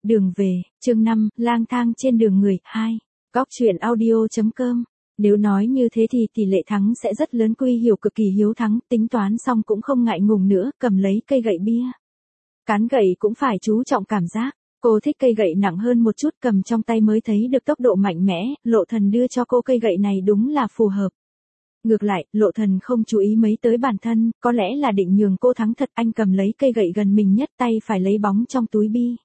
Đường về, chương 5, lang thang trên đường người, 2. Góc truyện audio.com. Nếu nói như thế thì tỷ lệ thắng sẽ rất lớn. Quy Hiểu cực kỳ hiếu thắng, tính toán xong cũng không ngại ngùng nữa, cầm lấy cây gậy bia. Cán gậy cũng phải chú trọng cảm giác. Cô thích cây gậy nặng hơn một chút, cầm trong tay mới thấy được tốc độ mạnh mẽ. Lộ Thần đưa cho cô cây gậy này đúng là phù hợp. Ngược lại, Lộ Thần không chú ý mấy tới bản thân, có lẽ là định nhường cô thắng thật. Anh cầm lấy cây gậy gần mình nhất, tay phải lấy bóng trong túi bi.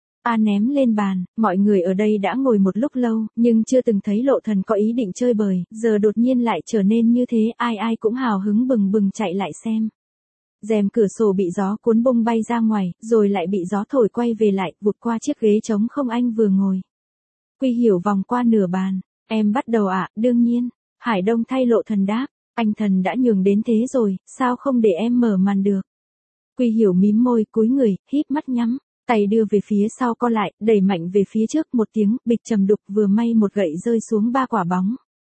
Ném lên bàn. Mọi người ở đây đã ngồi một lúc lâu, nhưng chưa từng thấy Lộ Thần có ý định chơi bời, giờ đột nhiên lại trở nên như thế, ai cũng hào hứng bừng bừng chạy lại xem. Rèm cửa sổ bị gió cuốn bung bay ra ngoài, rồi lại bị gió thổi quay về lại, vụt qua chiếc ghế trống không anh vừa ngồi. Quy Hiểu vòng qua nửa bàn. Em bắt đầu ạ, đương nhiên. Hải Đông thay Lộ Thần đáp. Anh Thần đã nhường đến thế rồi, sao không để em mở màn được. Quy Hiểu mím môi, cúi người, híp mắt nhắm. Tay đưa về phía sau co lại, đẩy mạnh về phía trước, một tiếng bịch trầm đục, vừa may một gậy rơi xuống 3 quả bóng.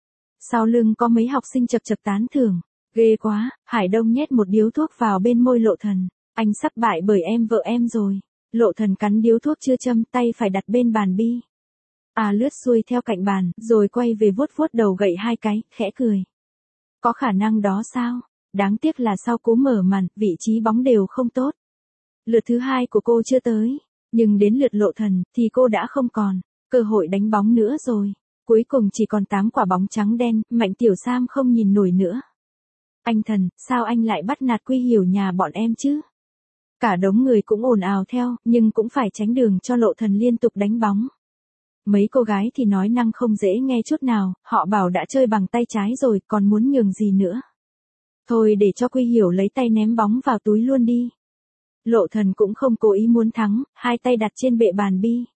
Sau lưng có mấy học sinh chật chật tán thưởng. Ghê quá. Hải Đông nhét một điếu thuốc vào bên môi Lộ Thần. Anh sắp bại bởi em vợ em rồi. Lộ Thần cắn điếu thuốc chưa châm, tay phải đặt bên bàn bi. Lướt xuôi theo cạnh bàn, rồi quay về vuốt vuốt đầu gậy 2 cái, khẽ cười. Có khả năng đó sao? Đáng tiếc là sau cú mở màn, vị trí bóng đều không tốt. Lượt thứ 2 của cô chưa tới, nhưng đến lượt Lộ Thần thì cô đã không còn cơ hội đánh bóng nữa rồi. Cuối cùng chỉ còn 8 quả bóng trắng đen, Mạnh Tiểu Sam không nhìn nổi nữa. Anh Thần, sao anh lại bắt nạt Quy Hiểu nhà bọn em chứ? Cả đống người cũng ồn ào theo, nhưng cũng phải tránh đường cho Lộ Thần liên tục đánh bóng. Mấy cô gái thì nói năng không dễ nghe chút nào, họ bảo đã chơi bằng tay trái rồi, còn muốn nhường gì nữa. Thôi để cho Quy Hiểu lấy tay ném bóng vào túi luôn đi. Lộ Thần cũng không cố ý muốn thắng, 2 tay đặt trên bệ bàn bi.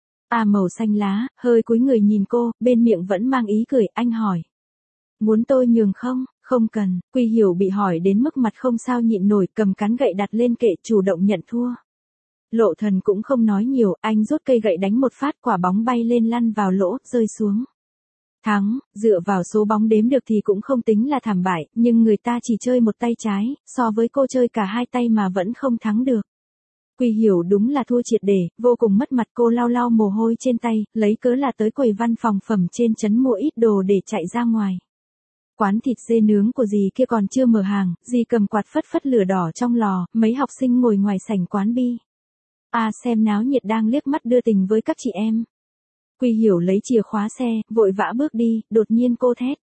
Màu xanh lá, hơi cúi người nhìn cô, bên miệng vẫn mang ý cười, anh hỏi. Muốn tôi nhường không? Không cần. Quy Hiểu bị hỏi đến mức mặt không sao nhịn nổi, cầm cán gậy đặt lên kệ, chủ động nhận thua. Lộ Thần cũng không nói nhiều, anh rút cây gậy đánh một phát, quả bóng bay lên lăn vào lỗ, rơi xuống. Thắng, dựa vào số bóng đếm được thì cũng không tính là thảm bại, nhưng người ta chỉ chơi một tay trái, so với cô chơi cả 2 tay mà vẫn không thắng được. Quy Hiểu đúng là thua triệt để, vô cùng mất mặt. Cô lau lau mồ hôi trên tay, lấy cớ là tới quầy văn phòng phẩm trên trấn mua ít đồ để chạy ra ngoài. Quán thịt dê nướng của dì kia còn chưa mở hàng, dì cầm quạt phất phất lửa đỏ trong lò, mấy học sinh ngồi ngoài sảnh quán bi. Xem náo nhiệt đang liếc mắt đưa tình với các chị em. Quy Hiểu lấy chìa khóa xe, vội vã bước đi, đột nhiên cô thét.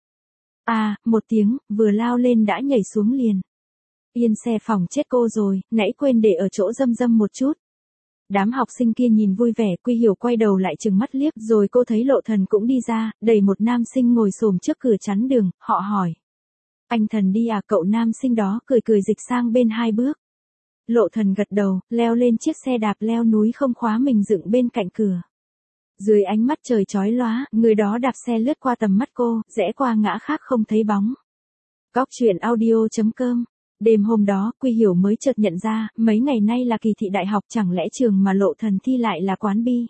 Một tiếng, vừa lao lên đã nhảy xuống liền. Yên xe phòng chết cô rồi, nãy quên để ở chỗ Dâm một chút. Đám học sinh kia nhìn vui vẻ, Quy Hiểu quay đầu lại trừng mắt liếc, rồi cô thấy Lộ Thần cũng đi ra, đẩy một nam sinh ngồi xổm trước cửa chắn đường, họ hỏi. Anh Thần đi à? Cậu nam sinh đó cười dịch sang bên 2 bước. Lộ Thần gật đầu, leo lên chiếc xe đạp leo núi không khóa mình dựng bên cạnh cửa. Dưới ánh mắt trời chói lóa, người đó đạp xe lướt qua tầm mắt cô, rẽ qua ngã khác không thấy bóng. Góc truyện audio.com. Đêm hôm đó, Quy Hiểu mới chợt nhận ra, mấy ngày nay là kỳ thị đại học, chẳng lẽ trường mà Lộ Thần thi lại là quán bi.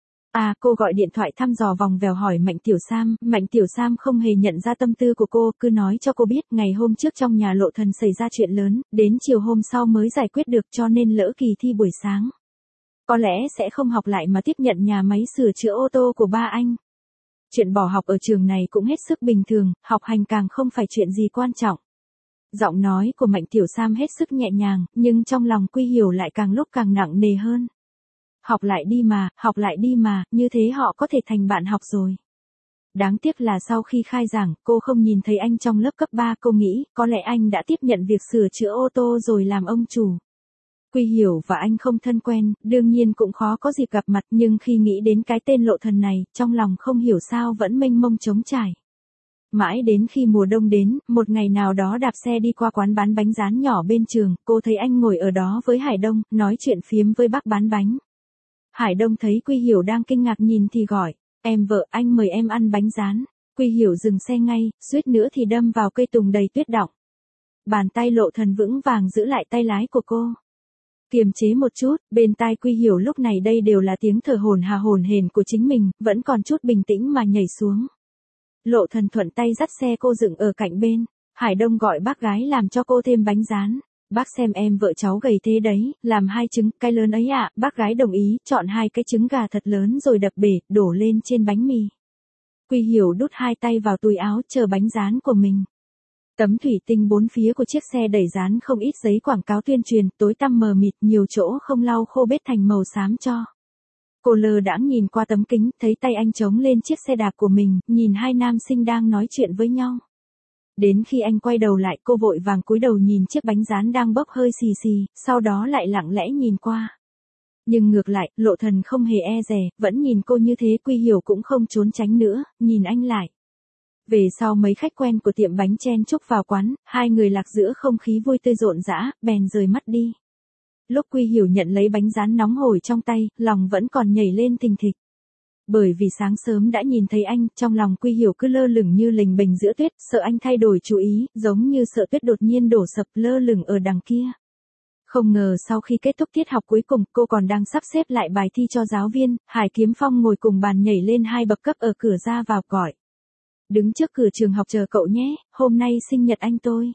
Cô gọi điện thoại thăm dò vòng vèo hỏi Mạnh Tiểu Sam không hề nhận ra tâm tư của cô, cứ nói cho cô biết ngày hôm trước trong nhà Lộ Thần xảy ra chuyện lớn, đến chiều hôm sau mới giải quyết được, cho nên lỡ kỳ thi buổi sáng. Có lẽ sẽ không học lại mà tiếp nhận nhà máy sửa chữa ô tô của ba anh. Chuyện bỏ học ở trường này cũng hết sức bình thường, học hành càng không phải chuyện gì quan trọng. Giọng nói của Mạnh Tiểu Sam hết sức nhẹ nhàng, nhưng trong lòng Quy Hiểu lại càng lúc càng nặng nề hơn. Học lại đi mà, như thế họ có thể thành bạn học rồi. Đáng tiếc là sau khi khai giảng, cô không nhìn thấy anh trong lớp cấp 3, cô nghĩ, có lẽ anh đã tiếp nhận việc sửa chữa ô tô rồi làm ông chủ. Quy Hiểu và anh không thân quen, đương nhiên cũng khó có dịp gặp mặt, nhưng khi nghĩ đến cái tên Lộ Thần này, trong lòng không hiểu sao vẫn mênh mông trống trải. Mãi đến khi mùa đông đến, một ngày nào đó đạp xe đi qua quán bán bánh rán nhỏ bên trường, cô thấy anh ngồi ở đó với Hải Đông, nói chuyện phiếm với bác bán bánh. Hải Đông thấy Quy Hiểu đang kinh ngạc nhìn thì gọi, em vợ, anh mời em ăn bánh rán. Quy Hiểu dừng xe ngay, suýt nữa thì đâm vào cây tùng đầy tuyết đọng. Bàn tay Lộ Thần vững vàng giữ lại tay lái của cô. Kiềm chế một chút, bên tai Quy Hiểu lúc này đây đều là tiếng thở hổn hển của chính mình, vẫn còn chút bình tĩnh mà nhảy xuống. Lộ Thần thuận tay dắt xe cô dựng ở cạnh bên. Hải Đông gọi bác gái làm cho cô thêm bánh rán. bác xem em vợ cháu gầy thế đấy, làm 2 trứng, cái lớn ấy ạ, bác gái đồng ý, chọn 2 cái trứng gà thật lớn rồi đập bể, đổ lên trên bánh mì. Quy Hiểu đút 2 tay vào túi áo chờ bánh rán của mình. Tấm thủy tinh 4 phía của chiếc xe đẩy dán không ít giấy quảng cáo tuyên truyền, tối tăm mờ mịt, nhiều chỗ không lau khô bết thành màu xám cho. Cô lơ đãng nhìn qua tấm kính, thấy tay anh chống lên chiếc xe đạp của mình, nhìn 2 nam sinh đang nói chuyện với nhau. Đến khi anh quay đầu lại, cô vội vàng cúi đầu nhìn chiếc bánh rán đang bốc hơi xì xì, sau đó lại lặng lẽ nhìn qua. Nhưng ngược lại, Lộ Thần không hề e dè, vẫn nhìn cô như thế. Quy Hiểu cũng không trốn tránh nữa, nhìn anh lại. Về sau mấy khách quen của tiệm bánh chen chúc vào quán, 2 người lạc giữa không khí vui tươi rộn rã, bèn rời mắt đi. Lúc Quy Hiểu nhận lấy bánh rán nóng hổi trong tay, lòng vẫn còn nhảy lên thình thịch. Bởi vì sáng sớm đã nhìn thấy anh, trong lòng Quy Hiểu cứ lơ lửng như lềnh bềnh giữa tuyết, sợ anh thay đổi chú ý, giống như sợ tuyết đột nhiên đổ sập lơ lửng ở đằng kia. Không ngờ sau khi kết thúc tiết học cuối cùng, cô còn đang sắp xếp lại bài thi cho giáo viên, Hải Kiếm Phong ngồi cùng bàn nhảy lên 2 bậc cấp ở cửa ra vào gọi. Đứng trước cửa trường học chờ cậu nhé, hôm nay sinh nhật anh tôi.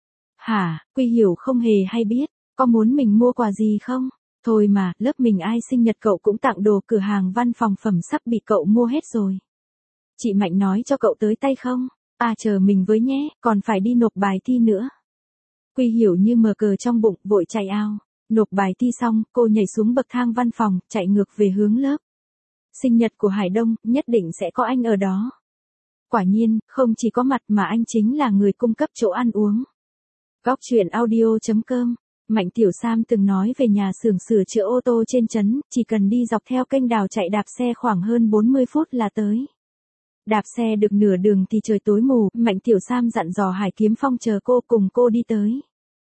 Hả, Quy Hiểu không hề hay biết, có muốn mình mua quà gì không? Thôi mà, lớp mình ai sinh nhật cậu cũng tặng đồ, cửa hàng văn phòng phẩm sắp bị cậu mua hết rồi. Chị Mạnh nói cho cậu tới tay không? À chờ mình với nhé, còn phải đi nộp bài thi nữa. Quy Hiểu như mờ cờ trong bụng, vội chạy ao. Nộp bài thi xong, cô nhảy xuống bậc thang văn phòng, chạy ngược về hướng lớp. Sinh nhật của Hải Đông, nhất định sẽ có anh ở đó. Quả nhiên, không chỉ có mặt mà anh chính là người cung cấp chỗ ăn uống. Góc truyện audio.com. Mạnh Tiểu Sam từng nói về nhà xưởng sửa chữa ô tô trên trấn, chỉ cần đi dọc theo kênh đào chạy đạp xe khoảng hơn 40 phút là tới. Đạp xe được nửa đường thì trời tối mù, Mạnh Tiểu Sam dặn dò Hải Kiếm Phong chờ cô cùng cô đi tới.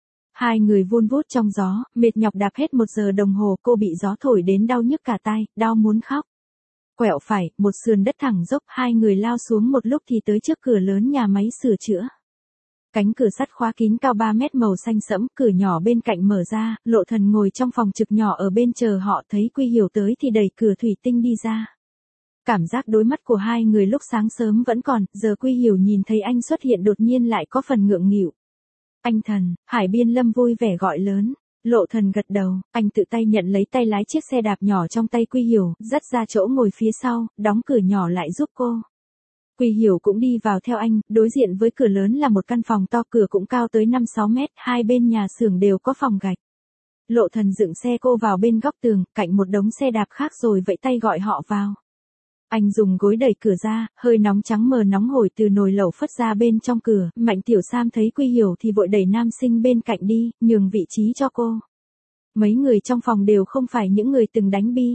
2 người vun vút trong gió, mệt nhọc đạp hết 1 giờ đồng hồ, cô bị gió thổi đến đau nhức cả tai, đau muốn khóc. Quẹo phải, một sườn đất thẳng dốc, 2 người lao xuống một lúc thì tới trước cửa lớn nhà máy sửa chữa. Cánh cửa sắt khóa kín cao 3 mét màu xanh sẫm, cửa nhỏ bên cạnh mở ra, Lộ Thần ngồi trong phòng trực nhỏ ở bên chờ họ, thấy Quy Hiểu tới thì đẩy cửa thủy tinh đi ra. Cảm giác đối mắt của 2 người lúc sáng sớm vẫn còn, giờ Quy Hiểu nhìn thấy anh xuất hiện đột nhiên lại có phần ngượng nghịu. Anh Thần, Hải Biên Lâm vui vẻ gọi lớn. Lộ Thần gật đầu, anh tự tay nhận lấy tay lái chiếc xe đạp nhỏ trong tay Quy Hiểu, dắt ra chỗ ngồi phía sau, đóng cửa nhỏ lại giúp cô. Quy Hiểu cũng đi vào theo anh, đối diện với cửa lớn là một căn phòng to, cửa cũng cao tới 5-6 mét, 2 bên nhà xưởng đều có phòng gạch. Lộ Thần dựng xe cô vào bên góc tường, cạnh một đống xe đạp khác rồi vẫy tay gọi họ vào. Anh dùng gối đẩy cửa ra, hơi nóng trắng mờ nóng hổi từ nồi lẩu phất ra bên trong cửa, Mạnh Tiểu Sam thấy Quy Hiểu thì vội đẩy nam sinh bên cạnh đi, nhường vị trí cho cô. Mấy người trong phòng đều không phải những người từng đánh bi.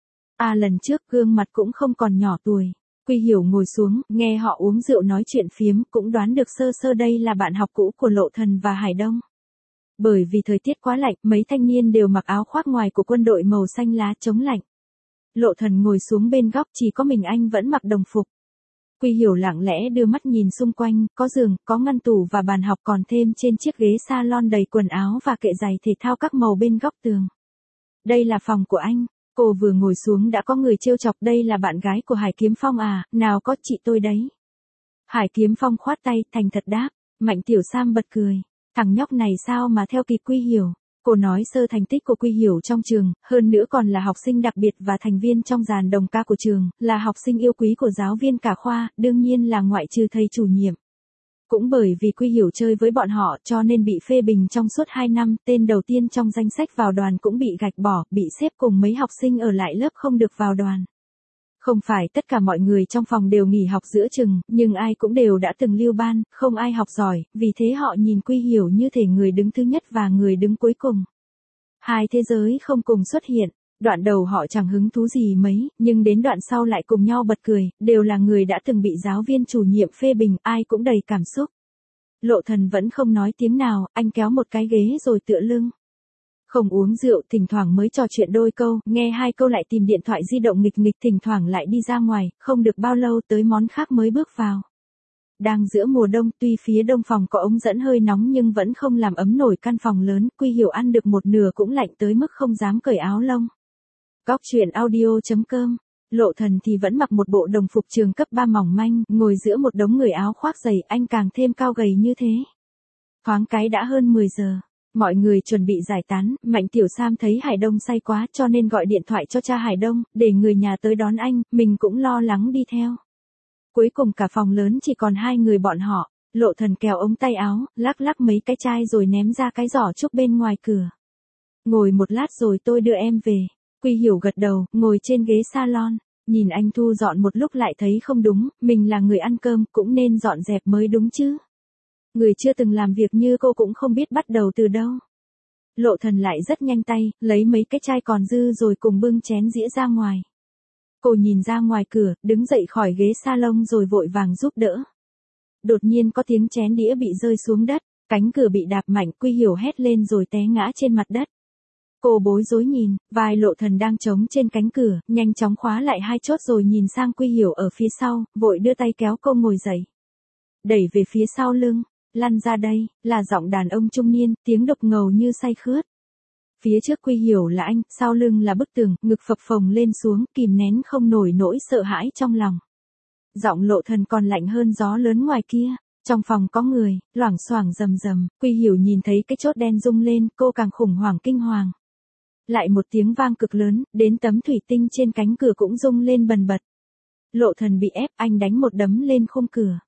Lần trước gương mặt cũng không còn nhỏ tuổi. Quy Hiểu ngồi xuống, nghe họ uống rượu nói chuyện phiếm, cũng đoán được sơ sơ đây là bạn học cũ của Lộ Thần và Hải Đông. Bởi vì thời tiết quá lạnh, mấy thanh niên đều mặc áo khoác ngoài của quân đội màu xanh lá chống lạnh. Lộ Thần ngồi xuống bên góc, chỉ có mình anh vẫn mặc đồng phục. Quy Hiểu lặng lẽ đưa mắt nhìn xung quanh, có giường, có ngăn tủ và bàn học, còn thêm trên chiếc ghế salon đầy quần áo và kệ giày thể thao các màu bên góc tường. Đây là phòng của anh. Cô vừa ngồi xuống đã có người trêu chọc, đây là bạn gái của Hải Kiếm Phong à, nào có chị tôi đấy. Hải Kiếm Phong khoát tay, thành thật đáp. Mạnh Tiểu Sam bật cười. Thằng nhóc này sao mà theo kịp Quy Hiểu. Cô nói sơ thành tích của Quy Hiểu trong trường, hơn nữa còn là học sinh đặc biệt và thành viên trong dàn đồng ca của trường, là học sinh yêu quý của giáo viên cả khoa, đương nhiên là ngoại trừ thầy chủ nhiệm. Cũng bởi vì Quy Hiểu chơi với bọn họ cho nên bị phê bình trong suốt 2 năm, tên đầu tiên trong danh sách vào đoàn cũng bị gạch bỏ, bị xếp cùng mấy học sinh ở lại lớp không được vào đoàn. Không phải tất cả mọi người trong phòng đều nghỉ học giữa chừng, nhưng ai cũng đều đã từng lưu ban, không ai học giỏi, vì thế họ nhìn Quy Hiểu như thể người đứng thứ nhất và người đứng cuối cùng. 2 thế giới không cùng xuất hiện, đoạn đầu họ chẳng hứng thú gì mấy, nhưng đến đoạn sau lại cùng nhau bật cười, đều là người đã từng bị giáo viên chủ nhiệm phê bình, ai cũng đầy cảm xúc. Lộ Thần vẫn không nói tiếng nào, anh kéo một cái ghế rồi tựa lưng. Không uống rượu, thỉnh thoảng mới trò chuyện đôi câu, nghe 2 câu lại tìm điện thoại di động nghịch nghịch, thỉnh thoảng lại đi ra ngoài, không được bao lâu tới món khác mới bước vào. Đang giữa mùa đông, tuy phía đông phòng có ống dẫn hơi nóng nhưng vẫn không làm ấm nổi căn phòng lớn, Quy Hiểu ăn được một nửa cũng lạnh tới mức không dám cởi áo lông. Góc truyện audio.com. Lộ Thần thì vẫn mặc một bộ đồng phục trường cấp 3 mỏng manh, ngồi giữa một đống người áo khoác dày, anh càng thêm cao gầy như thế. Thoáng cái đã hơn 10 giờ. Mọi người chuẩn bị giải tán, Mạnh Tiểu Sam thấy Hải Đông say quá cho nên gọi điện thoại cho cha Hải Đông, để người nhà tới đón anh, mình cũng lo lắng đi theo. Cuối cùng cả phòng lớn chỉ còn hai người bọn họ, Lộ Thần kéo ống tay áo, lắc lắc mấy cái chai rồi ném ra cái giỏ trúc bên ngoài cửa. Ngồi một lát rồi tôi đưa em về. Quy Hiểu gật đầu, ngồi trên ghế salon, nhìn anh thu dọn một lúc lại thấy không đúng, mình là người ăn cơm cũng nên dọn dẹp mới đúng chứ. Người chưa từng làm việc như cô cũng không biết bắt đầu từ đâu. Lộ Thần lại rất nhanh tay, lấy mấy cái chai còn dư rồi cùng bưng chén dĩa ra ngoài. Cô nhìn ra ngoài cửa, đứng dậy khỏi ghế salon rồi vội vàng giúp đỡ. Đột nhiên có tiếng chén đĩa bị rơi xuống đất, cánh cửa bị đạp mạnh, Quy Hiểu hét lên rồi té ngã trên mặt đất. Cô bối rối nhìn, vai Lộ Thần đang trống trên cánh cửa, nhanh chóng khóa lại hai chốt rồi nhìn sang Quy Hiểu ở phía sau, vội đưa tay kéo cô ngồi dậy. Đẩy về phía sau lưng, lăn ra đây, là giọng đàn ông trung niên, tiếng độc ngầu như say khướt. Phía trước Quy Hiểu là anh, sau lưng là bức tường, ngực phập phồng lên xuống, kìm nén không nổi nỗi sợ hãi trong lòng. Giọng Lộ Thần còn lạnh hơn gió lớn ngoài kia. Trong phòng có người, loảng xoảng rầm rầm, Quy Hiểu nhìn thấy cái chốt đen rung lên, cô càng khủng hoảng kinh hoàng. Lại một tiếng vang cực lớn, đến tấm thủy tinh trên cánh cửa cũng rung lên bần bật. Lộ Thần bị ép, anh đánh một đấm lên khung cửa.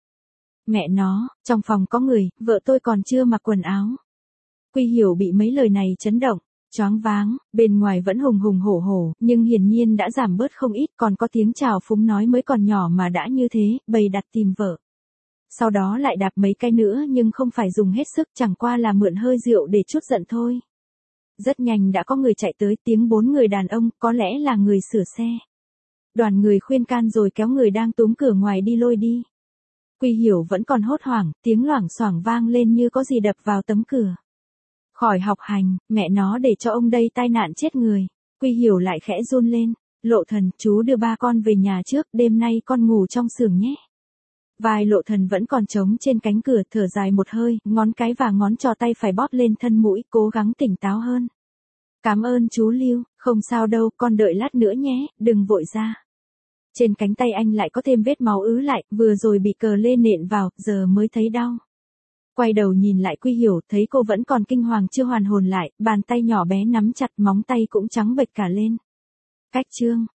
Mẹ nó, trong phòng có người, vợ tôi còn chưa mặc quần áo. Quy Hiểu bị mấy lời này chấn động, choáng váng, bên ngoài vẫn hùng hùng hổ hổ, nhưng hiển nhiên đã giảm bớt không ít, còn có tiếng chào phúng nói mới còn nhỏ mà đã như thế, bày đặt tìm vợ. Sau đó lại đạp mấy cái nữa nhưng không phải dùng hết sức, chẳng qua là mượn hơi rượu để trút giận thôi. Rất nhanh đã có người chạy tới, tiếng 4 người đàn ông, có lẽ là người sửa xe. Đoàn người khuyên can rồi kéo người đang túm cửa ngoài đi lôi đi. Quy Hiểu vẫn còn hốt hoảng, tiếng loảng xoảng vang lên như có gì đập vào tấm cửa. Khỏi học hành, mẹ nó để cho ông đây tai nạn chết người. Quy Hiểu lại khẽ run lên, Lộ Thần, chú đưa ba con về nhà trước, đêm nay con ngủ trong xưởng nhé. Vai Lộ Thần vẫn còn trống trên cánh cửa, thở dài một hơi, ngón cái và ngón trỏ tay phải bóp lên thân mũi, cố gắng tỉnh táo hơn. Cảm ơn chú Lưu, không sao đâu, con đợi lát nữa nhé, đừng vội ra. Trên cánh tay anh lại có thêm vết máu ứ lại, vừa rồi bị cờ lê nện vào, giờ mới thấy đau. Quay đầu nhìn lại Quy Hiểu, thấy cô vẫn còn kinh hoàng chưa hoàn hồn lại, bàn tay nhỏ bé nắm chặt, móng tay cũng trắng bệch cả lên. Cách chương